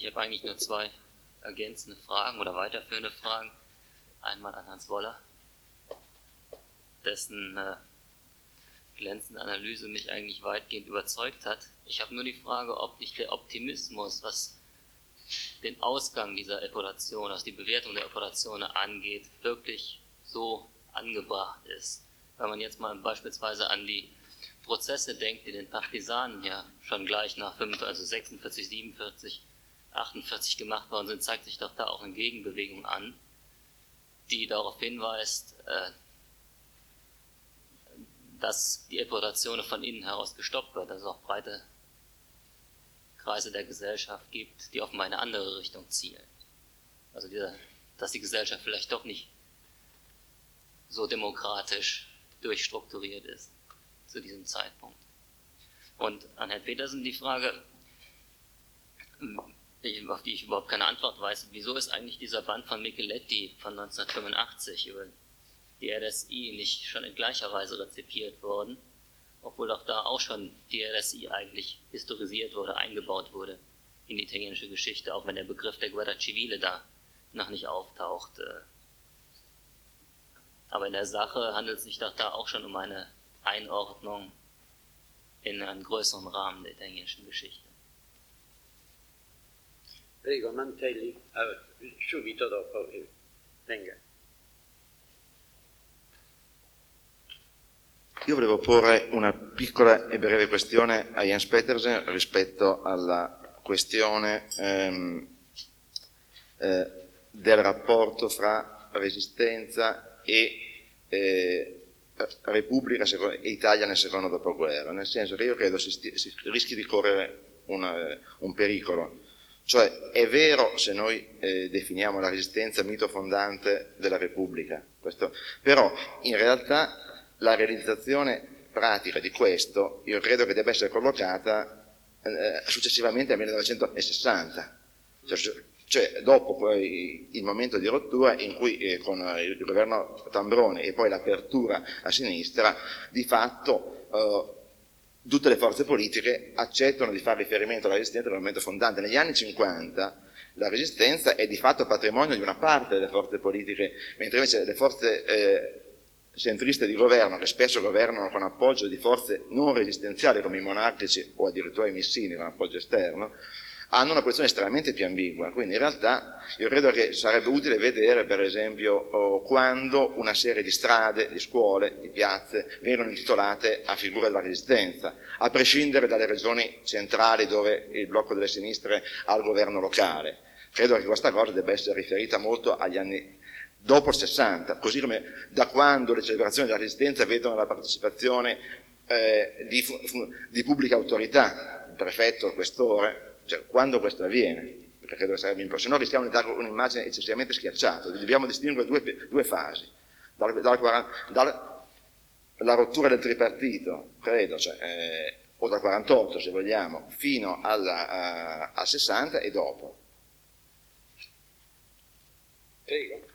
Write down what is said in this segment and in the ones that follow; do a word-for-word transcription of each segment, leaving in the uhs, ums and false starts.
Ich habe eigentlich nur zwei ergänzende Fragen oder weiterführende Fragen. Einmal an Hans Woller, dessen äh, glänzende Analyse mich eigentlich weitgehend überzeugt hat. Ich habe nur die Frage, ob nicht der Optimismus, was den Ausgang dieser Epuration, was die Bewertung der Epuration angeht, wirklich so angebracht ist. Wenn man jetzt mal beispielsweise an die Prozesse denkt, die den Partisanen ja schon gleich nach fünfundvierzig, also sechsundvierzig, siebenundvierzig, achtundvierzig gemacht worden sind, zeigt sich doch da auch eine Gegenbewegung an, die darauf hinweist, dass die Epuration von innen heraus gestoppt wird, dass es auch breite Kreise der Gesellschaft gibt, die offenbar in eine andere Richtung zielen. Also dieser, dass die Gesellschaft vielleicht doch nicht so demokratisch durchstrukturiert ist zu diesem Zeitpunkt. Und an Herrn Petersen die Frage, auf die ich überhaupt keine Antwort weiß, wieso ist eigentlich dieser Band von Micheletti von neunzehnhundertfünfundachtzig über die R S I nicht schon in gleicher Weise rezipiert worden, obwohl doch da auch schon die R S I eigentlich historisiert wurde, eingebaut wurde in die italienische Geschichte, auch wenn der Begriff der Guerra Civile da noch nicht auftaucht. Aber in der Sache handelt es sich doch da auch schon um eine Einordnung in einen größeren Rahmen der italienischen Geschichte. Prego, Mantelli, subito dopo, venga. Io volevo porre una piccola e breve questione a Jens Petersen rispetto alla questione ehm, eh, del rapporto fra resistenza e eh, Repubblica e Italia nel secondo dopoguerra, nel senso che io credo si, sti, si rischi di correre una, un pericolo. Cioè è vero se noi eh, definiamo la resistenza mito fondante della Repubblica, questo, però in realtà la realizzazione pratica di questo io credo che debba essere collocata eh, successivamente al millenovecentosessanta, cioè, cioè dopo poi il momento di rottura in cui eh, con il governo Tambroni e poi l'apertura a sinistra di fatto eh, tutte le forze politiche accettano di fare riferimento alla resistenza del movimento fondante. Negli anni cinquanta la resistenza è di fatto patrimonio di una parte delle forze politiche, mentre invece le forze eh, centriste di governo, che spesso governano con appoggio di forze non resistenziali come i monarchici o addirittura i missini con appoggio esterno, hanno una posizione estremamente più ambigua. Quindi in realtà io credo che sarebbe utile vedere per esempio oh, quando una serie di strade, di scuole, di piazze vengono intitolate a figure della resistenza, a prescindere dalle regioni centrali dove il blocco delle sinistre ha il governo locale. Credo che questa cosa debba essere riferita molto agli anni dopo il sessanta, così come da quando le celebrazioni della resistenza vedono la partecipazione eh, di, di pubbliche autorità, il prefetto, il questore, cioè quando questo avviene, perché credo che sarebbe importante, se no rischiamo di dare un'immagine eccessivamente schiacciata. Dobbiamo distinguere due, due fasi, dalla, dalla, dalla, la rottura del tripartito, credo, cioè, eh, o dal quarantotto se vogliamo, fino alla, a, al sessanta e dopo. Prego.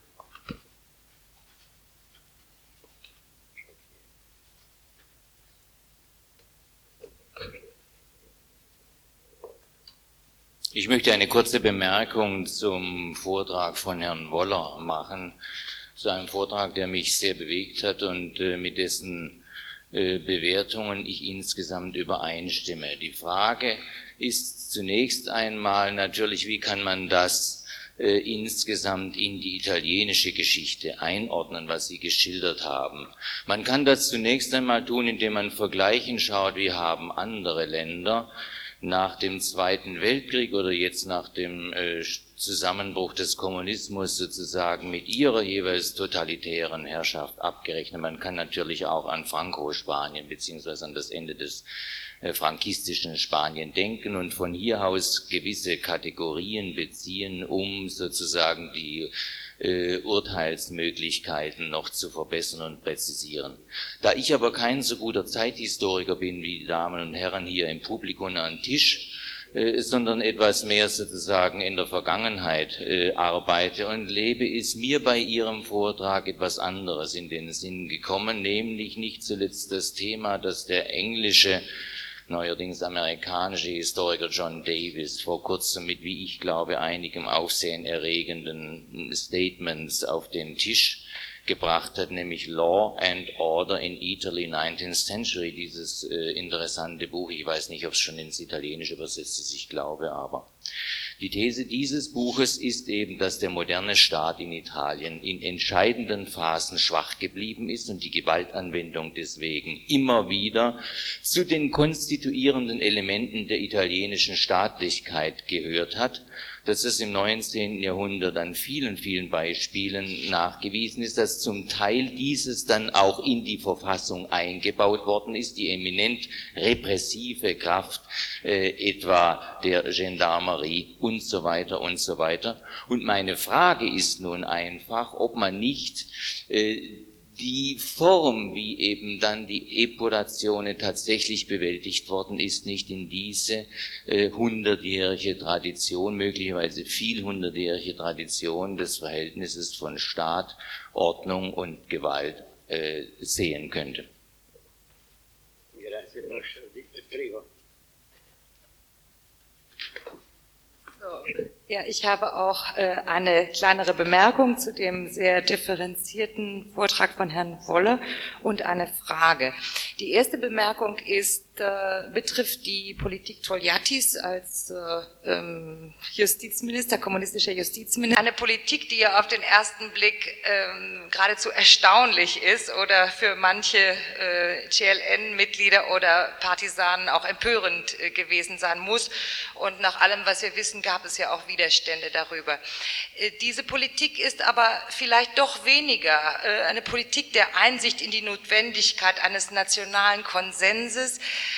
Ich möchte eine kurze Bemerkung zum Vortrag von Herrn Woller machen, zu einem Vortrag, der mich sehr bewegt hat und äh, mit dessen äh, Bewertungen ich insgesamt übereinstimme. Die Frage ist zunächst einmal natürlich, wie kann man das äh, insgesamt in die italienische Geschichte einordnen, was Sie geschildert haben. Man kann das zunächst einmal tun, indem man vergleichen schaut, wie haben andere Länder nach dem Zweiten Weltkrieg oder jetzt nach dem äh, Zusammenbruch des Kommunismus sozusagen mit ihrer jeweils totalitären Herrschaft abgerechnet. Man kann natürlich auch an Franco-Spanien beziehungsweise an das Ende des äh, frankistischen Spanien denken und von hier aus gewisse Kategorien beziehen, um sozusagen die Äh, Urteilsmöglichkeiten noch zu verbessern und präzisieren. Da ich aber kein so guter Zeithistoriker bin wie die Damen und Herren hier im Publikum am Tisch, äh, sondern etwas mehr sozusagen in der Vergangenheit äh, arbeite und lebe, ist mir bei Ihrem Vortrag etwas anderes in den Sinn gekommen, nämlich nicht zuletzt das Thema, dass der englische neuerdings amerikanische Historiker John Davis vor kurzem mit, wie ich glaube, einigem aufsehenerregenden Statements auf den Tisch gebracht hat, nämlich Law and Order in Italy nineteenth Century, dieses äh, interessante Buch. Ich weiß nicht, ob es schon ins Italienische übersetzt ist, ich glaube aber. Die These dieses Buches ist eben, dass der moderne Staat in Italien in entscheidenden Phasen schwach geblieben ist und die Gewaltanwendung deswegen immer wieder zu den konstituierenden Elementen der italienischen Staatlichkeit gehört hat, dass es im neunzehnten Jahrhundert an vielen, vielen Beispielen nachgewiesen ist, dass zum Teil dieses dann auch in die Verfassung eingebaut worden ist, die eminent repressive Kraft äh, etwa der Gendarmerie und so weiter und so weiter. Und meine Frage ist nun einfach, ob man nicht äh, die Form, wie eben dann die Epuratione tatsächlich bewältigt worden ist, nicht in diese äh, hundertjährige Tradition, möglicherweise vielhundertjährige Tradition des Verhältnisses von Staat, Ordnung und Gewalt äh, sehen könnte. Grazie, prego. Ja, ich habe auch äh, eine kleinere Bemerkung zu dem sehr differenzierten Vortrag von Herrn Wolle und eine Frage. Die erste Bemerkung ist, äh, betrifft die Politik Togliattis als äh, ähm, Justizminister, kommunistischer Justizminister. Eine Politik, die ja auf den ersten Blick ähm, geradezu erstaunlich ist oder für manche äh, G L N-Mitglieder oder Partisanen auch empörend äh, gewesen sein muss. Und nach allem, was wir wissen, gab es ja auch Widerstände darüber. Äh, diese Politik ist aber vielleicht doch weniger äh, eine Politik der Einsicht in die Notwendigkeit eines nationalen Konsenses.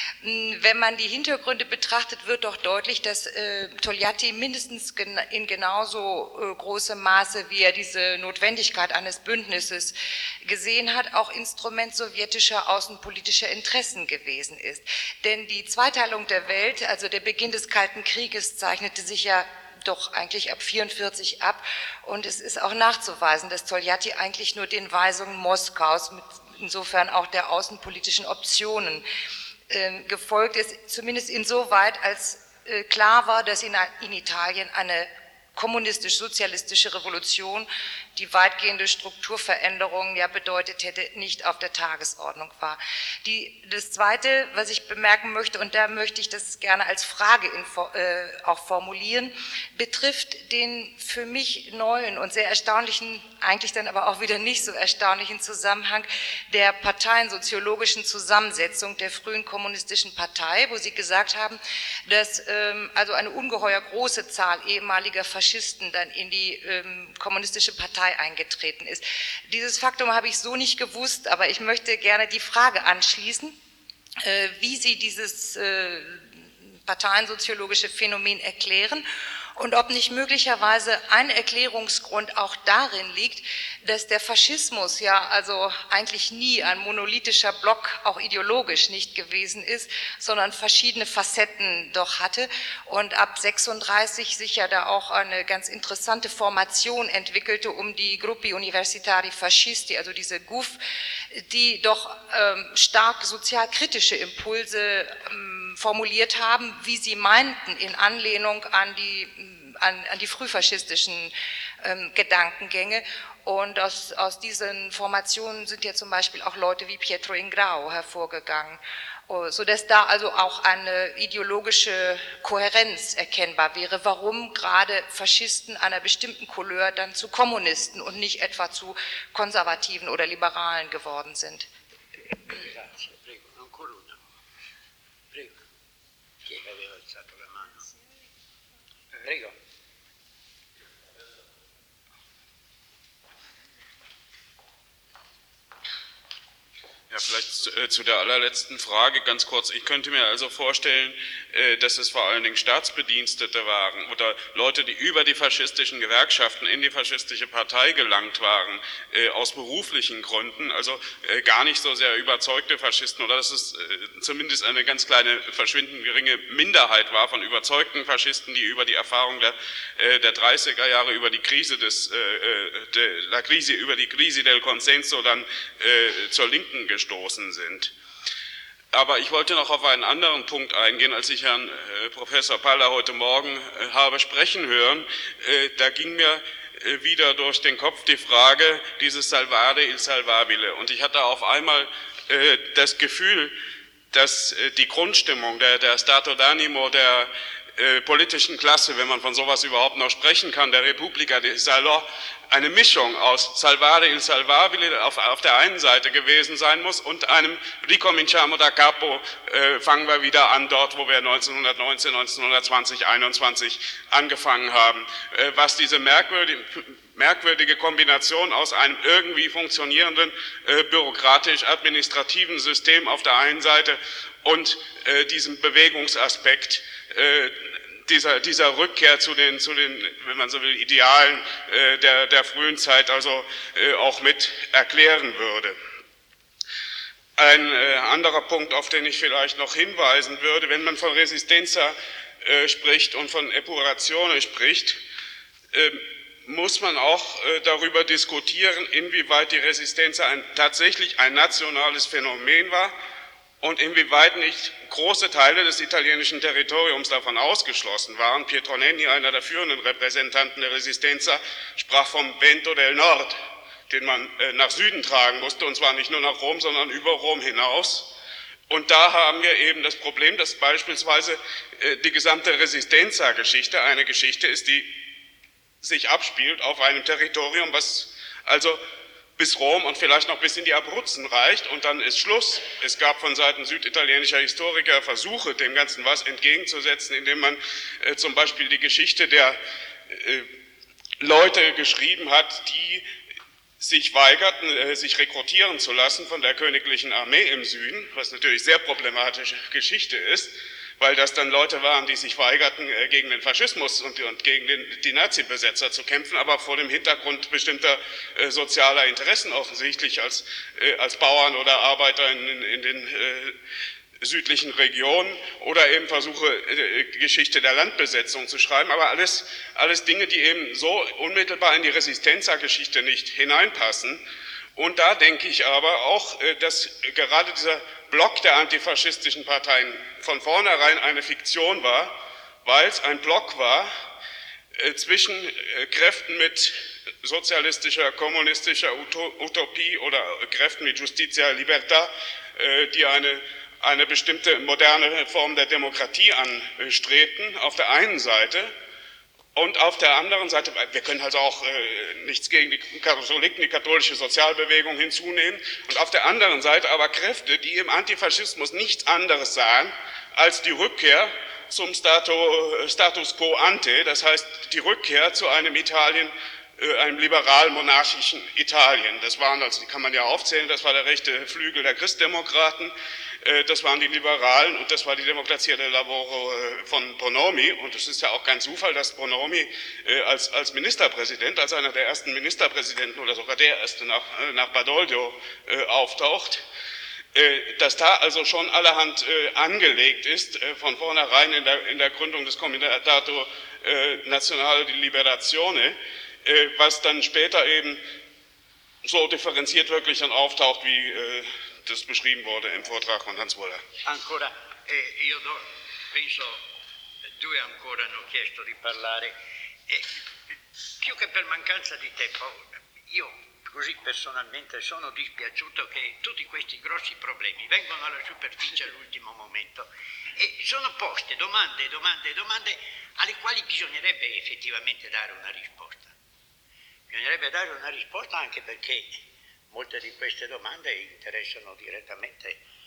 Wenn man die Hintergründe betrachtet, wird doch deutlich, dass äh, Togliatti mindestens gen in genauso äh, großem Maße, wie er diese Notwendigkeit eines Bündnisses gesehen hat, auch Instrument sowjetischer außenpolitischer Interessen gewesen ist. Denn die Zweiteilung der Welt, also der Beginn des Kalten Krieges, zeichnete sich ja doch eigentlich ab vierundvierzig ab, und es ist auch nachzuweisen, dass Togliatti eigentlich nur den Weisungen Moskaus, mit insofern auch der außenpolitischen Optionen, äh, gefolgt ist, zumindest insoweit, als äh, klar war, dass in, in Italien eine kommunistisch-sozialistische Revolution, die weitgehende Strukturveränderungen ja bedeutet hätte, nicht auf der Tagesordnung war. Die, das Zweite, was ich bemerken möchte, und da möchte ich das gerne als Frage in, äh, auch formulieren, betrifft den für mich neuen und sehr erstaunlichen, eigentlich dann aber auch wieder nicht so erstaunlichen Zusammenhang der parteiensoziologischen Zusammensetzung der frühen kommunistischen Partei, wo Sie gesagt haben, dass ähm, also eine ungeheuer große Zahl ehemaliger Faschisten dann in die ähm, kommunistische Partei eingetreten ist. Dieses Faktum habe ich so nicht gewusst, aber ich möchte gerne die Frage anschließen, äh, wie Sie dieses äh, parteiensoziologische Phänomen erklären und ob nicht möglicherweise ein Erklärungsgrund auch darin liegt, dass der Faschismus ja also eigentlich nie ein monolithischer Block, auch ideologisch nicht gewesen ist, sondern verschiedene Facetten doch hatte und ab sechsunddreißig sich ja da auch eine ganz interessante Formation entwickelte um die Gruppi Universitari Fascisti, also diese G U F, die doch ähm, stark sozialkritische Impulse ähm, formuliert haben, wie sie meinten, in Anlehnung an die, an, an die frühfaschistischen ähm, Gedankengänge. Und aus, aus diesen Formationen sind ja zum Beispiel auch Leute wie Pietro Ingrao hervorgegangen, sodass da also auch eine ideologische Kohärenz erkennbar wäre, warum gerade Faschisten einer bestimmten Couleur dann zu Kommunisten und nicht etwa zu Konservativen oder Liberalen geworden sind. Grazie, prego, ancora una. Prego. Chi aveva alzato la mano? Prego. Ja, vielleicht äh, zu der allerletzten Frage ganz kurz. Ich könnte mir also vorstellen, äh, dass es vor allen Dingen Staatsbedienstete waren oder Leute, die über die faschistischen Gewerkschaften in die faschistische Partei gelangt waren, äh, aus beruflichen Gründen, also äh, gar nicht so sehr überzeugte Faschisten, oder dass es äh, zumindest eine ganz kleine, verschwindend geringe Minderheit war von überzeugten Faschisten, die über die Erfahrung der, äh, der dreißiger Jahre, über die Krise des, äh, de, la Krise, über die Krise del Consenso dann äh, zur Linken gestoßen sind. Aber ich wollte noch auf einen anderen Punkt eingehen, als ich Herrn äh, Professor Paller heute Morgen äh, habe sprechen hören. Äh, da ging mir äh, wieder durch den Kopf die Frage dieses Salvare il Salvabile. Und ich hatte auf einmal äh, das Gefühl, dass äh, die Grundstimmung, der, der Stato d'animo der äh, politischen Klasse, wenn man von sowas überhaupt noch sprechen kann, der Repubblica di Salò, eine Mischung aus Salvare il Salvabile auf, auf der einen Seite gewesen sein muss und einem Ricominciamo da capo, äh, fangen wir wieder an, dort, wo wir neunzehnhundertneunzehn, neunzehnhundertzwanzig, einundzwanzig angefangen haben, äh, was diese merkwürdige, merkwürdige Kombination aus einem irgendwie funktionierenden äh, bürokratisch-administrativen System auf der einen Seite und äh, diesem Bewegungsaspekt, äh, Dieser, dieser Rückkehr zu den, zu den, wenn man so will, Idealen äh, der, der frühen Zeit also äh, auch mit erklären würde. Ein äh, anderer Punkt, auf den ich vielleicht noch hinweisen würde, wenn man von Resistenza äh, spricht und von Epurazione spricht, äh, muss man auch äh, darüber diskutieren, inwieweit die Resistenza ein, tatsächlich ein nationales Phänomen war und inwieweit nicht große Teile des italienischen Territoriums davon ausgeschlossen waren. Pietro Nenni, einer der führenden Repräsentanten der Resistenza, sprach vom Vento del Nord, den man äh, nach Süden tragen musste, und zwar nicht nur nach Rom, sondern über Rom hinaus. Und da haben wir eben das Problem, dass beispielsweise äh, die gesamte Resistenza-Geschichte eine Geschichte ist, die sich abspielt auf einem Territorium, was also bis Rom und vielleicht noch bis in die Abruzzen reicht, und dann ist Schluss. Es gab von Seiten süditalienischer Historiker Versuche, dem Ganzen was entgegenzusetzen, indem man äh, zum Beispiel die Geschichte der äh, Leute geschrieben hat, die sich weigerten, äh, sich rekrutieren zu lassen von der königlichen Armee im Süden, was natürlich sehr problematische Geschichte ist, weil das dann Leute waren, die sich weigerten, äh, gegen den Faschismus und, und gegen den, die Nazi-Besetzer zu kämpfen, aber vor dem Hintergrund bestimmter äh, sozialer Interessen offensichtlich als, äh, als Bauern oder Arbeiter in, in, in den äh, südlichen Regionen oder eben Versuche, äh, Geschichte der Landbesetzung zu schreiben, aber alles, alles Dinge, die eben so unmittelbar in die Resistenza-Geschichte nicht hineinpassen. Und da denke ich aber auch, äh, dass gerade dieser Block der antifaschistischen Parteien von vornherein eine Fiktion war, weil es ein Block war äh, zwischen äh, Kräften mit sozialistischer, kommunistischer Utopie oder Kräften mit Justitia Libertà, äh, die eine, eine bestimmte moderne Form der Demokratie anstrebten, auf der einen Seite. Und auf der anderen Seite, wir können also auch äh, nichts gegen die Katholiken, die katholische Sozialbewegung hinzunehmen, und auf der anderen Seite aber Kräfte, die im Antifaschismus nichts anderes sahen als die Rückkehr zum Stato, Status quo ante, das heißt die Rückkehr zu einem Italien, äh, einem liberal-monarchischen Italien. Das waren, also die kann man ja aufzählen, das war der rechte Flügel der Christdemokraten, das waren die Liberalen und das war die Democrazia del Lavoro von Bonomi. Und es ist ja auch kein Zufall, dass Bonomi als, als Ministerpräsident, als einer der ersten Ministerpräsidenten oder sogar der erste nach, nach Badoglio auftaucht, dass da also schon allerhand angelegt ist, von vornherein in der, in der Gründung des Comitato Nazionale di Liberazione, was dann später eben so differenziert wirklich dann auftaucht, wie das beschrieben wurde im Vortrag von Hans Woller. Ancora, eh, io do, penso due ancora hanno chiesto di parlare, eh, più che per mancanza di tempo, io così personalmente sono dispiaciuto che tutti questi grossi problemi vengono alla superficie all'ultimo momento e sono poste domande, domande, domande alle quali bisognerebbe effettivamente dare una risposta. Bisognerebbe dare una risposta anche perché molte di queste domande interessano direttamente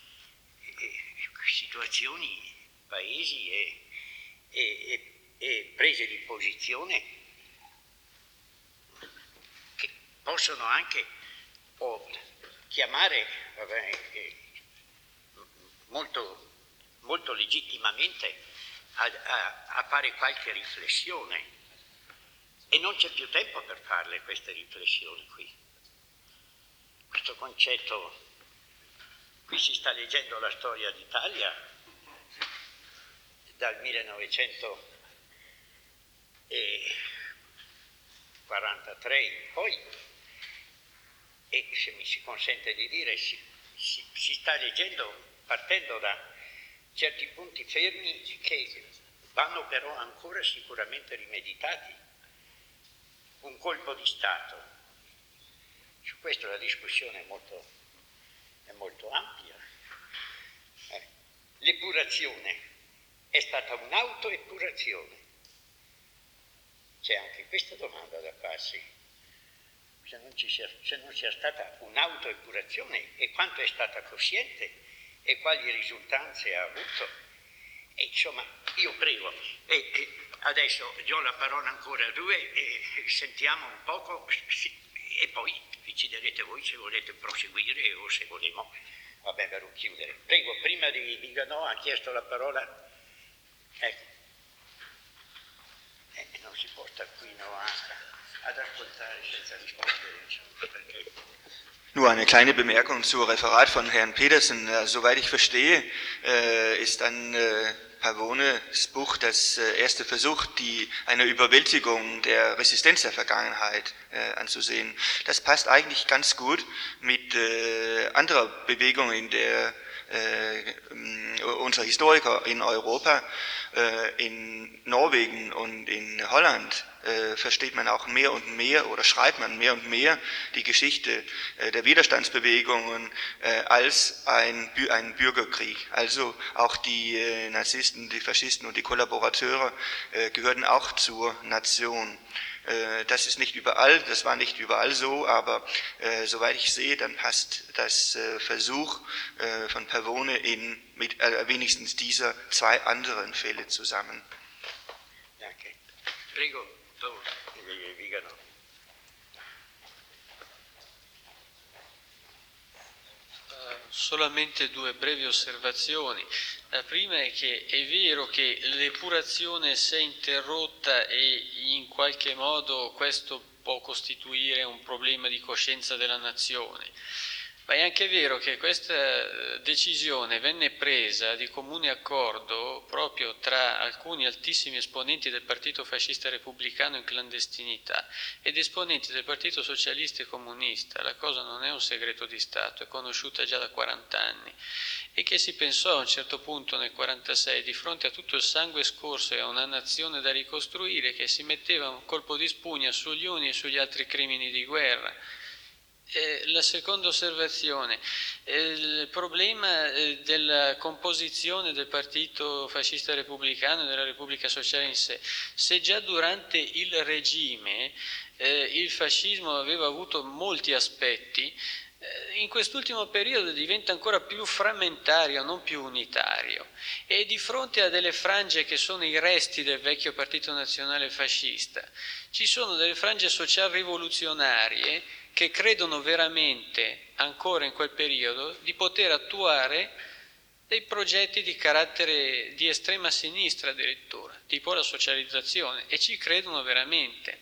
eh, situazioni, paesi e, e, e prese di posizione che possono anche o chiamare vabbè, eh, molto, molto legittimamente a, a, a fare qualche riflessione. E non c'è più tempo per farle queste riflessioni qui. Questo concetto, qui si sta leggendo la storia d'Italia dal millenovecentoquarantatré in poi e, se mi si consente di dire, si, si, si sta leggendo partendo da certi punti fermi che vanno però ancora sicuramente rimeditati. Un colpo di Stato, su questo la discussione è molto, è molto ampia. Eh, l'epurazione è stata un'autoepurazione. C'è anche questa domanda da farsi. Se non, ci sia, se non sia stata un'autoepurazione, e quanto è stata cosciente e quali risultanze ha avuto. E insomma, io prego, e, e adesso do la parola ancora a due e sentiamo un poco e poi deciderete voi se volete proseguire o se volemo, vabbè, per chiudere. Prego, prima di Viganò ha chiesto la parola. Ecco. Eh, non si può stare qui no, a, ad ascoltare senza rispondere, insomma, perché... Nur eine kleine Bemerkung zum Referat von Herrn Petersen. Äh, soweit ich verstehe, äh, ist an äh, Pavones Buch das äh, erste Versuch, die, eine Überwältigung der Resistenz der Vergangenheit äh, anzusehen. Das passt eigentlich ganz gut mit äh, anderer Bewegung in der äh, unserer Historiker in Europa, äh, in Norwegen und in Holland äh, versteht man auch mehr und mehr oder schreibt man mehr und mehr die Geschichte äh, der Widerstandsbewegungen äh, als ein, ein Bürgerkrieg. Also auch die äh, Nazisten, die Faschisten und die Kollaborateure äh, gehörten auch zur Nation. Das ist nicht überall, das war nicht überall so, aber äh, soweit ich sehe, dann passt das äh, Versuch äh, von Pavone in mit äh, wenigstens dieser zwei anderen Fälle zusammen. Danke. Prego, Vigano. Solamente due brevi osservazioni. La prima è che è vero che l'epurazione si è interrotta e in qualche modo questo può costituire un problema di coscienza della nazione, ma è anche vero che questa decisione venne presa di comune accordo proprio tra alcuni altissimi esponenti del Partito Fascista Repubblicano in clandestinità ed esponenti del Partito Socialista e Comunista. La cosa non è un segreto di Stato, è conosciuta già da quaranta anni, e che si pensò a un certo punto nel quarantasei, di fronte a tutto il sangue scorso e a una nazione da ricostruire, che si metteva un colpo di spugna sugli uni e sugli altri crimini di guerra. Eh, la seconda osservazione, eh, il problema eh, della composizione del Partito Fascista Repubblicano e della Repubblica Sociale in sé. Se già durante il regime eh, il fascismo aveva avuto molti aspetti, eh, in quest'ultimo periodo diventa ancora più frammentario, non più unitario, e di fronte a delle frange che sono i resti del vecchio Partito Nazionale Fascista, ci sono delle frange social-rivoluzionarie che credono veramente, ancora in quel periodo, di poter attuare dei progetti di carattere di estrema sinistra addirittura, tipo la socializzazione, e ci credono veramente.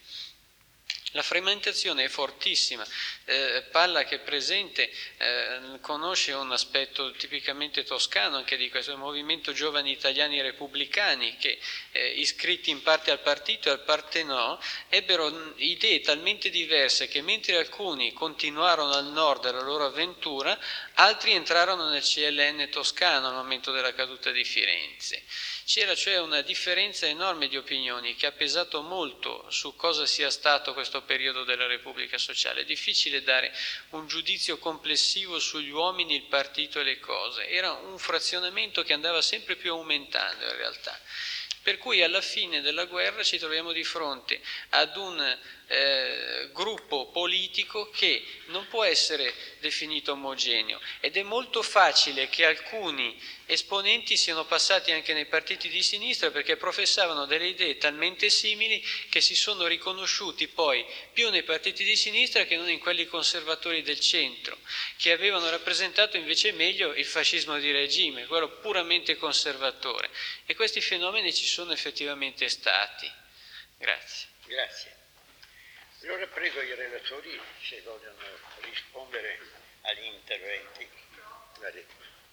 La frammentazione è fortissima. Eh, Palla, che è presente, eh, conosce un aspetto tipicamente toscano anche di questo movimento Giovani Italiani Repubblicani che, eh, iscritti in parte al partito e al parte no, ebbero idee talmente diverse che mentre alcuni continuarono al nord della loro avventura, altri entrarono nel C L N toscano al momento della caduta di Firenze. C'era cioè una differenza enorme di opinioni che ha pesato molto su cosa sia stato questo periodo della Repubblica Sociale. È difficile dare un giudizio complessivo sugli uomini, il partito e le cose. Era un frazionamento che andava sempre più aumentando in realtà. Per cui alla fine della guerra ci troviamo di fronte ad un eh, gruppo politico che non può essere definito omogeneo, ed è molto facile che alcuni esponenti siano passati anche nei partiti di sinistra perché professavano delle idee talmente simili che si sono riconosciuti poi più nei partiti di sinistra che non in quelli conservatori del centro, che avevano rappresentato invece meglio il fascismo di regime, quello puramente conservatore. E questi fenomeni ci sono effettivamente stati. Grazie. Grazie. Allora prego i relatori se vogliono rispondere agli interventi. Guardi.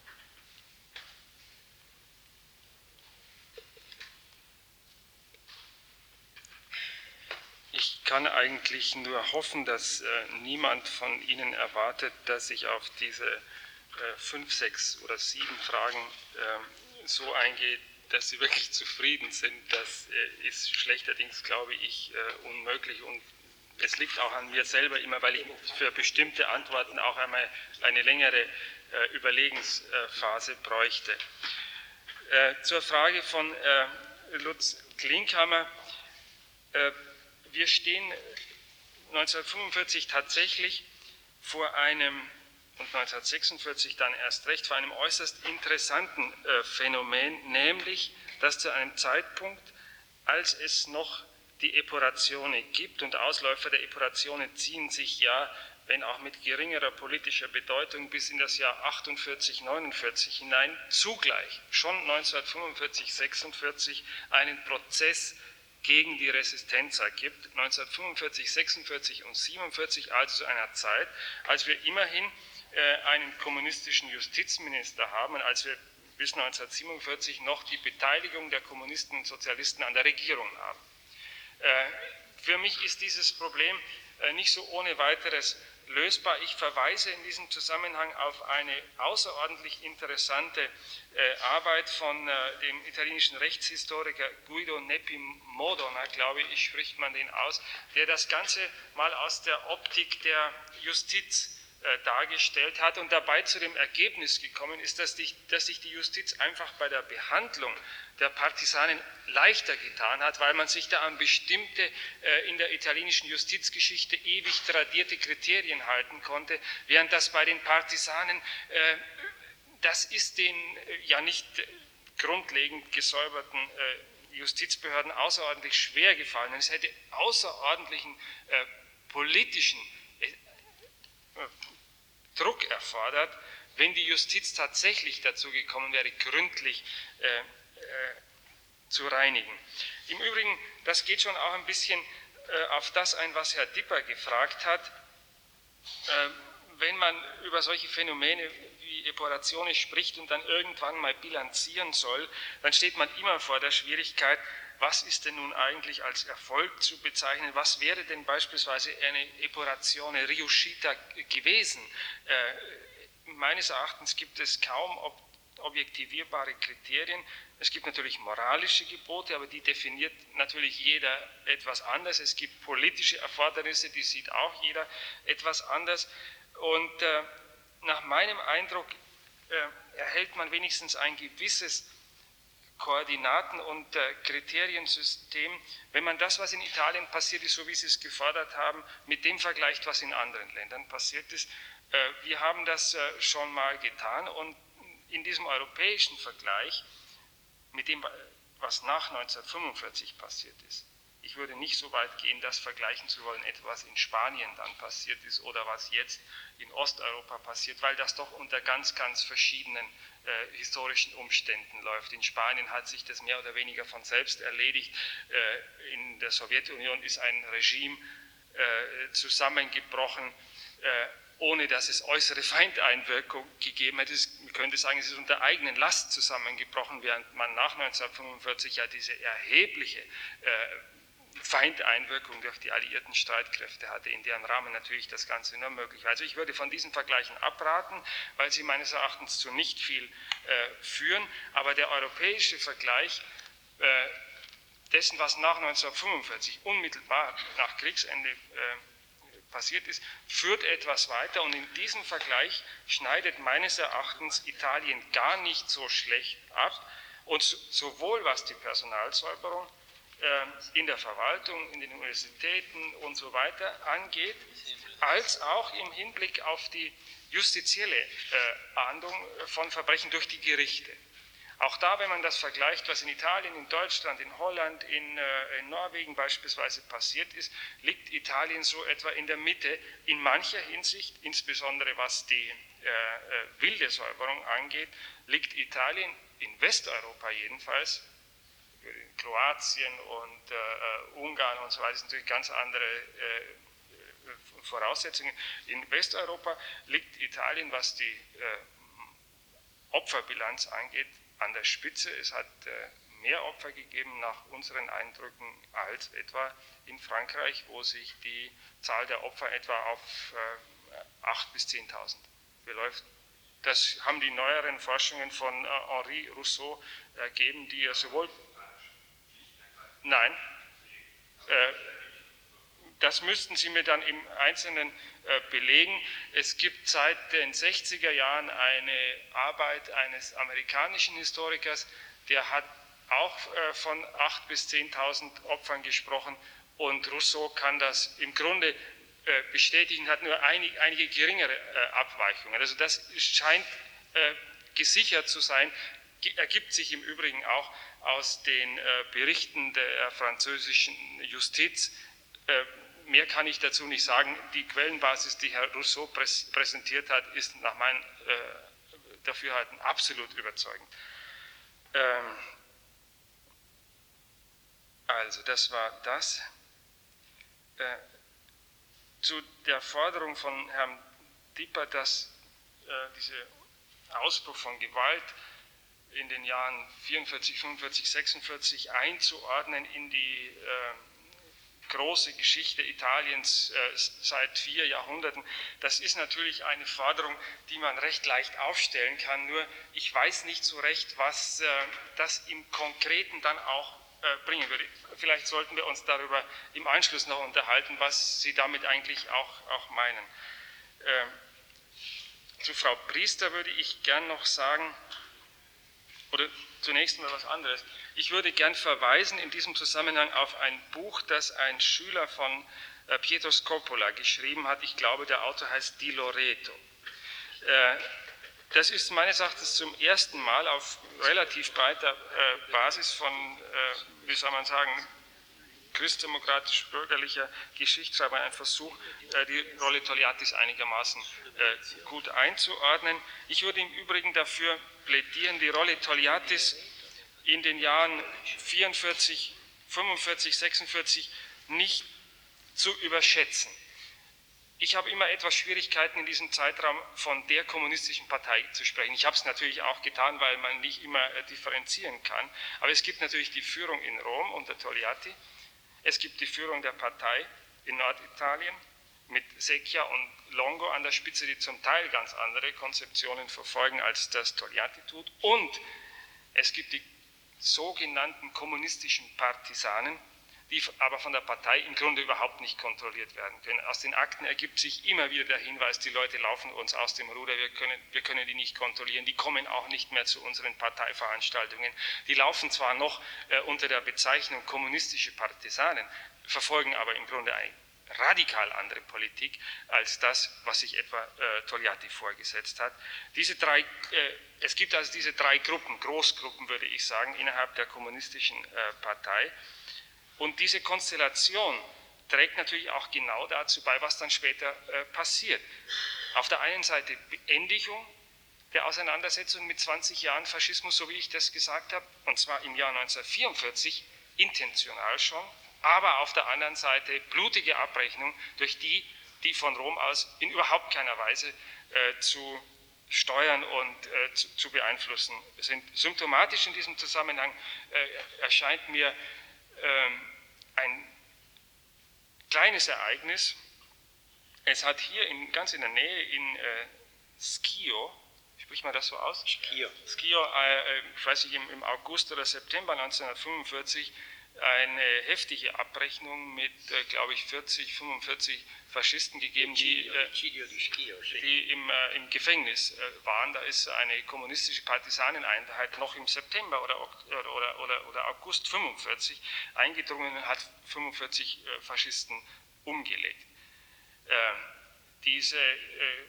Ich kann eigentlich nur hoffen, dass äh, niemand von Ihnen erwartet, dass ich auf diese äh, fünf, sechs oder sieben Fragen äh, so eingeht, dass Sie wirklich zufrieden sind. Das äh, ist schlechterdings, glaube ich, äh, unmöglich, und es liegt auch an mir selber immer, weil ich für bestimmte Antworten auch einmal eine längere äh, Überlegensphase bräuchte. Äh, zur Frage von äh, Lutz Klinkhammer. Äh, wir stehen neunzehnhundertfünfundvierzig tatsächlich vor einem, und neunzehnhundertsechsundvierzig dann erst recht, vor einem äußerst interessanten äh, Phänomen, nämlich, dass zu einem Zeitpunkt, als es noch die Epuratione gibt, und Ausläufer der Epuratione ziehen sich ja, wenn auch mit geringerer politischer Bedeutung, bis in das Jahr achtundvierzig, neunundvierzig hinein, zugleich schon neunzehnhundertfünfundvierzig, sechsundvierzig einen Prozess gegen die Resistenz ergibt. neunzehnhundertfünfundvierzig, sechsundvierzig und siebenundvierzig, also zu einer Zeit, als wir immerhin äh, einen kommunistischen Justizminister haben und als wir bis neunzehnhundertsiebenundvierzig noch die Beteiligung der Kommunisten und Sozialisten an der Regierung haben. Äh, für mich ist dieses Problem äh, nicht so ohne weiteres lösbar. Ich verweise in diesem Zusammenhang auf eine außerordentlich interessante äh, Arbeit von äh, dem italienischen Rechtshistoriker Guido Neppi Modona, glaube ich, spricht man den aus, der das Ganze mal aus der Optik der Justiz äh, dargestellt hat und dabei zu dem Ergebnis gekommen ist, dass, die, dass sich die Justiz einfach bei der Behandlung der Partisanen leichter getan hat, weil man sich da an bestimmte äh, in der italienischen Justizgeschichte ewig tradierte Kriterien halten konnte, während das bei den Partisanen, äh, das ist den äh, ja nicht äh, grundlegend gesäuberten äh, Justizbehörden außerordentlich schwer gefallen. Und es hätte außerordentlichen äh, politischen äh, äh, Druck erfordert, wenn die Justiz tatsächlich dazu gekommen wäre, gründlich äh, zu reinigen. Im Übrigen, das geht schon auch ein bisschen äh, auf das ein, was Herr Dipper gefragt hat. Äh, wenn man über solche Phänomene wie Epuratione spricht und dann irgendwann mal bilanzieren soll, dann steht man immer vor der Schwierigkeit, was ist denn nun eigentlich als Erfolg zu bezeichnen? Was wäre denn beispielsweise eine Epuratione riuscita gewesen? Äh, meines Erachtens gibt es kaum ob objektivierbare Kriterien. Es gibt natürlich moralische Gebote, aber die definiert natürlich jeder etwas anders. Es gibt politische Erfordernisse, die sieht auch jeder etwas anders. Und äh, nach meinem Eindruck äh, erhält man wenigstens ein gewisses Koordinaten- und äh, Kriteriensystem, wenn man das, was in Italien passiert ist, so wie Sie es gefordert haben, mit dem vergleicht, was in anderen Ländern passiert ist. Äh, wir haben das äh, schon mal getan, und in diesem europäischen Vergleich mit dem, was nach neunzehnhundertfünfundvierzig passiert ist. Ich würde nicht so weit gehen, das vergleichen zu wollen, etwa was in Spanien dann passiert ist oder was jetzt in Osteuropa passiert, weil das doch unter ganz, ganz verschiedenen äh, historischen Umständen läuft. In Spanien hat sich das mehr oder weniger von selbst erledigt. Äh, in der Sowjetunion ist ein Regime äh, zusammengebrochen, äh, ohne dass es äußere Feindeinwirkung gegeben hätte. Man könnte sagen, es ist unter eigenen Last zusammengebrochen, während man nach neunzehnhundertfünfundvierzig ja diese erhebliche äh, Feindeinwirkung durch die alliierten Streitkräfte hatte, in deren Rahmen natürlich das Ganze nur möglich war. Also ich würde von diesen Vergleichen abraten, weil sie meines Erachtens zu nicht viel äh, führen, aber der europäische Vergleich äh, dessen, was nach neunzehnhundertfünfundvierzig unmittelbar nach Kriegsende äh, passiert ist, führt etwas weiter, und in diesem Vergleich schneidet meines Erachtens Italien gar nicht so schlecht ab, und sowohl was die Personalsäuberung äh, in der Verwaltung, in den Universitäten und so weiter angeht, als auch im Hinblick auf die justizielle äh, Ahndung von Verbrechen durch die Gerichte. Auch da, wenn man das vergleicht, was in Italien, in Deutschland, in Holland, in, äh, in Norwegen beispielsweise passiert ist, liegt Italien so etwa in der Mitte. In mancher Hinsicht, insbesondere was die äh, äh, wilde Säuberung angeht, liegt Italien in Westeuropa jedenfalls, in Kroatien und äh, Ungarn und so weiter, sind natürlich ganz andere äh, Voraussetzungen. In Westeuropa liegt Italien, was die äh, Opferbilanz angeht, an der Spitze. Es hat äh, mehr Opfer gegeben nach unseren Eindrücken als etwa in Frankreich, wo sich die Zahl der Opfer etwa auf äh, acht bis zehntausend beläuft. Das haben die neueren Forschungen von äh, Henri Rousseau ergeben, die ja sowohl... Nein, äh, das müssten Sie mir dann im Einzelnen äh, belegen. Es gibt seit den sechziger Jahren eine Arbeit eines amerikanischen Historikers, der hat auch äh, von achttausend bis zehntausend Opfern gesprochen, und Rousseau kann das im Grunde äh, bestätigen, hat nur einig, einige geringere äh, Abweichungen. Also das scheint äh, gesichert zu sein, ergibt sich im Übrigen auch aus den äh, Berichten der französischen Justiz. Äh, mehr kann ich dazu nicht sagen. Die Quellenbasis, die Herr Rousseau präs präsentiert hat, ist nach meinem äh, Dafürhalten absolut überzeugend. Ähm, also, das war das. Äh, zu der Forderung von Herrn Dieper, dass äh, dieser Ausbruch von Gewalt in den Jahren vierundvierzig, fünfundvierzig, sechsundvierzig einzuordnen in die äh, große Geschichte Italiens äh, seit vier Jahrhunderten, das ist natürlich eine Forderung, die man recht leicht aufstellen kann, nur ich weiß nicht so recht, was äh, das im Konkreten dann auch äh, bringen würde. Vielleicht sollten wir uns darüber im Anschluss noch unterhalten, was Sie damit eigentlich auch, auch meinen. Äh, zu Frau Priester würde ich gern noch sagen, oder zunächst mal was anderes. Ich würde gern verweisen in diesem Zusammenhang auf ein Buch, das ein Schüler von äh, Pietro Scoppola geschrieben hat. Ich glaube, der Autor heißt Di Loreto. Äh, das ist meines Erachtens zum ersten Mal auf relativ breiter äh, Basis von, äh, wie soll man sagen, christdemokratisch-bürgerlicher Geschichtsschreiber ein Versuch, äh, die Rolle Togliattis einigermaßen äh, gut einzuordnen. Ich würde im Übrigen dafür plädieren, die Rolle Togliattis in den Jahren vierundvierzig, fünfundvierzig, sechsundvierzig nicht zu überschätzen. Ich habe immer etwas Schwierigkeiten in diesem Zeitraum von der kommunistischen Partei zu sprechen. Ich habe es natürlich auch getan, weil man nicht immer äh, differenzieren kann. Aber es gibt natürlich die Führung in Rom unter Togliatti. Es gibt die Führung der Partei in Norditalien mit Secchia und Longo an der Spitze, die zum Teil ganz andere Konzeptionen verfolgen, als das Togliatti tut. Und es gibt die sogenannten kommunistischen Partisanen, die aber von der Partei im Grunde überhaupt nicht kontrolliert werden können. Aus den Akten ergibt sich immer wieder der Hinweis, die Leute laufen uns aus dem Ruder, wir können, wir können die nicht kontrollieren, die kommen auch nicht mehr zu unseren Parteiveranstaltungen. Die laufen zwar noch äh, unter der Bezeichnung kommunistische Partisanen, verfolgen aber im Grunde eine radikal andere Politik als das, was sich etwa äh, Togliatti vorgesetzt hat. Diese drei, äh, es gibt also diese drei Gruppen, Großgruppen würde ich sagen, innerhalb der kommunistischen äh, Partei. Und diese Konstellation trägt natürlich auch genau dazu bei, was dann später äh, passiert. Auf der einen Seite Beendigung der Auseinandersetzung mit zwanzig Jahren Faschismus, so wie ich das gesagt habe, und zwar im Jahr neunzehnhundertvierundvierzig, intentional schon, aber auf der anderen Seite blutige Abrechnung durch die, die von Rom aus in überhaupt keiner Weise äh, zu steuern und äh, zu, zu beeinflussen sind. Symptomatisch in diesem Zusammenhang äh, erscheint mir äh, ein kleines Ereignis. Es hat hier in, ganz in der Nähe in äh, Schio, spricht man das so aus? Schio. Schio, äh, ich weiß nicht, im, im August oder September neunzehnhundertfünfundvierzig eine heftige Abrechnung mit, äh, glaube ich, vierzig, fünfundvierzig Faschisten gegeben, die, äh, die im, äh, im Gefängnis äh, waren. Da ist eine kommunistische Partisaneneinheit noch im September oder, oder, oder, oder August fünfundvierzig eingedrungen und hat fünfundvierzig äh, Faschisten umgelegt. Äh, diese äh,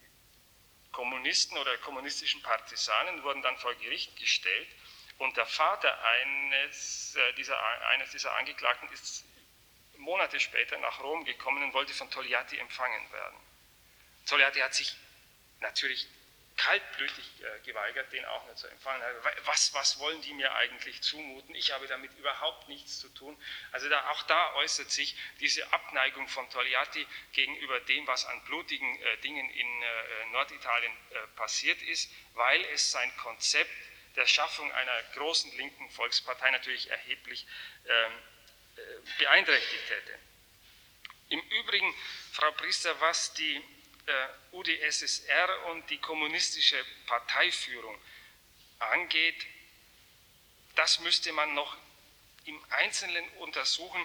Kommunisten oder kommunistischen Partisanen wurden dann vor Gericht gestellt. Und der Vater eines dieser, eines dieser Angeklagten ist Monate später nach Rom gekommen und wollte von Togliatti empfangen werden. Togliatti hat sich natürlich kaltblütig äh, geweigert, den auch nicht zu empfangen. Was, was wollen die mir eigentlich zumuten? Ich habe damit überhaupt nichts zu tun. Also da, auch da äußert sich diese Abneigung von Togliatti gegenüber dem, was an blutigen äh, Dingen in äh, Norditalien äh, passiert ist, weil es sein Konzept der Schaffung einer großen linken Volkspartei natürlich erheblich ähm, beeinträchtigt hätte. Im Übrigen, Frau Priester, was die äh, U d S S R und die kommunistische Parteiführung angeht, das müsste man noch im Einzelnen untersuchen.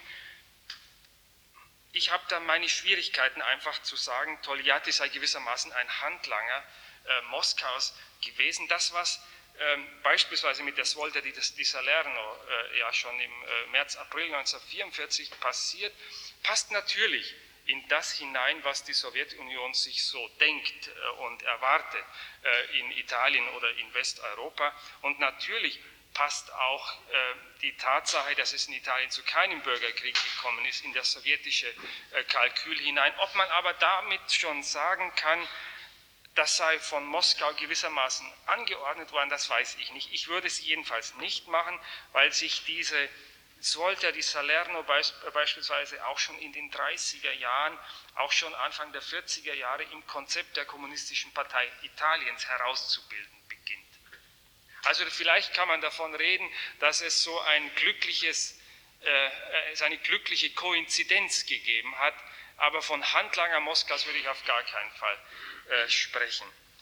Ich habe da meine Schwierigkeiten, einfach zu sagen, Togliatti sei gewissermaßen ein Handlanger äh, Moskaus gewesen. Das, was ähm, beispielsweise mit der Svolta di, di Salerno äh, ja schon im äh, März, April neunzehnhundertvierundvierzig passiert, passt natürlich in das hinein, was die Sowjetunion sich so denkt äh, und erwartet äh, in Italien oder in Westeuropa. Und natürlich passt auch äh, die Tatsache, dass es in Italien zu keinem Bürgerkrieg gekommen ist, in das sowjetische äh, Kalkül hinein. Ob man aber damit schon sagen kann, das sei von Moskau gewissermaßen angeordnet worden, das weiß ich nicht. Ich würde es jedenfalls nicht machen, weil sich diese Svolta di Salerno beispielsweise auch schon in den dreißiger Jahren, auch schon Anfang der vierziger Jahre im Konzept der Kommunistischen Partei Italiens herauszubilden beginnt. Also vielleicht kann man davon reden, dass es so ein glückliches, äh, es eine glückliche Koinzidenz gegeben hat, aber von Handlanger Moskaus würde ich auf gar keinen Fall äh, sprechen.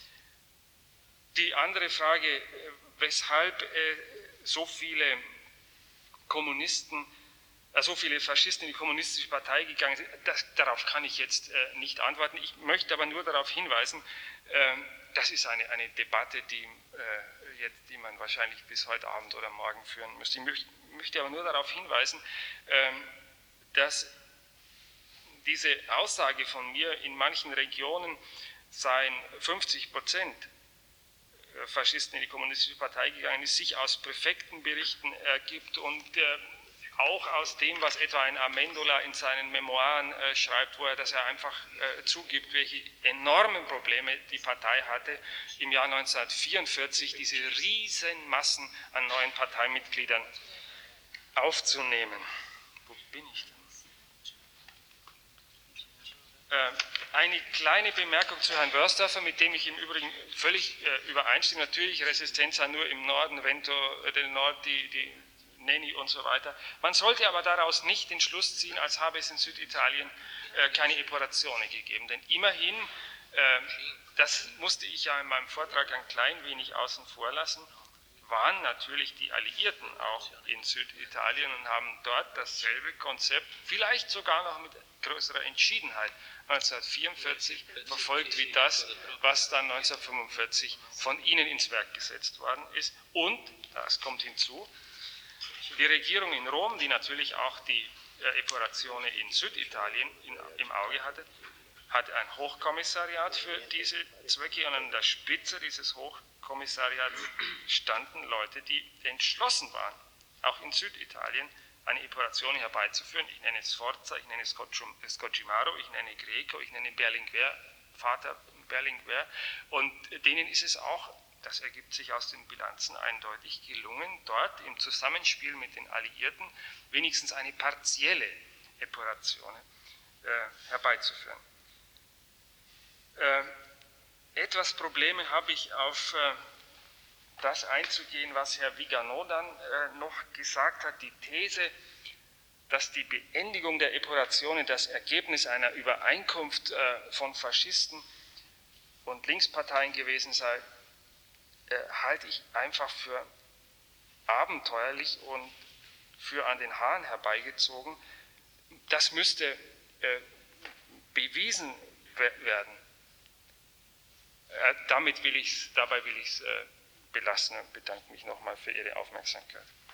Die andere Frage, äh, weshalb äh, so viele Kommunisten, äh, so viele Faschisten in die kommunistische Partei gegangen sind, das, darauf kann ich jetzt äh, nicht antworten. Ich möchte aber nur darauf hinweisen, äh, das ist eine, eine Debatte, die, äh, jetzt, die man wahrscheinlich bis heute Abend oder morgen führen müsste. Ich möchte, möchte aber nur darauf hinweisen, äh, dass diese Aussage von mir, in manchen Regionen seien fünfzig Prozent Faschisten in die kommunistische Partei gegangen ist, sich aus Präfektenberichten ergibt und äh, auch aus dem, was etwa ein Amendola in seinen Memoiren äh, schreibt, wo er, dass er einfach äh, zugibt, welche enormen Probleme die Partei hatte, im Jahr neunzehnhundertvierundvierzig diese riesen Massen an neuen Parteimitgliedern aufzunehmen. Wo bin ich denn? Äh, eine kleine Bemerkung zu Herrn Wörsdorfer, mit dem ich im Übrigen völlig äh, übereinstimme. Natürlich, Resistenza nur im Norden, Vento äh, del Nord, die, die Neni und so weiter. Man sollte aber daraus nicht den Schluss ziehen, als habe es in Süditalien äh, keine Epurazione gegeben. Denn immerhin, äh, das musste ich ja in meinem Vortrag ein klein wenig außen vor lassen, waren natürlich die Alliierten auch in Süditalien und haben dort dasselbe Konzept, vielleicht sogar noch mit größerer Entschiedenheit, neunzehnhundertvierundvierzig verfolgt wie das, was dann neunzehnhundertfünfundvierzig von ihnen ins Werk gesetzt worden ist. Und, das kommt hinzu, die Regierung in Rom, die natürlich auch die äh, Epurazione in Süditalien in, im Auge hatte, hat ein Hochkommissariat für diese Zwecke und an der Spitze dieses Hochkommissariats standen Leute, die entschlossen waren, auch in Süditalien eine Epurazione herbeizuführen. Ich nenne Sforza, ich nenne Scocimaro, ich nenne Greco, ich nenne Berlinguer, Vater Berlinguer, und denen ist es auch, das ergibt sich aus den Bilanzen eindeutig, gelungen, dort im Zusammenspiel mit den Alliierten wenigstens eine partielle Epurazione äh, herbeizuführen. Äh, etwas Probleme habe ich auf äh, das einzugehen, was Herr Vigano dann äh, noch gesagt hat, die These, dass die Beendigung der Epurazione das Ergebnis einer Übereinkunft äh, von Faschisten und Linksparteien gewesen sei, äh, halte ich einfach für abenteuerlich und für an den Haaren herbeigezogen. Das müsste äh, bewiesen werden. Äh, damit will ich's, dabei will ich es äh, belassen und bedanke mich nochmal für Ihre Aufmerksamkeit.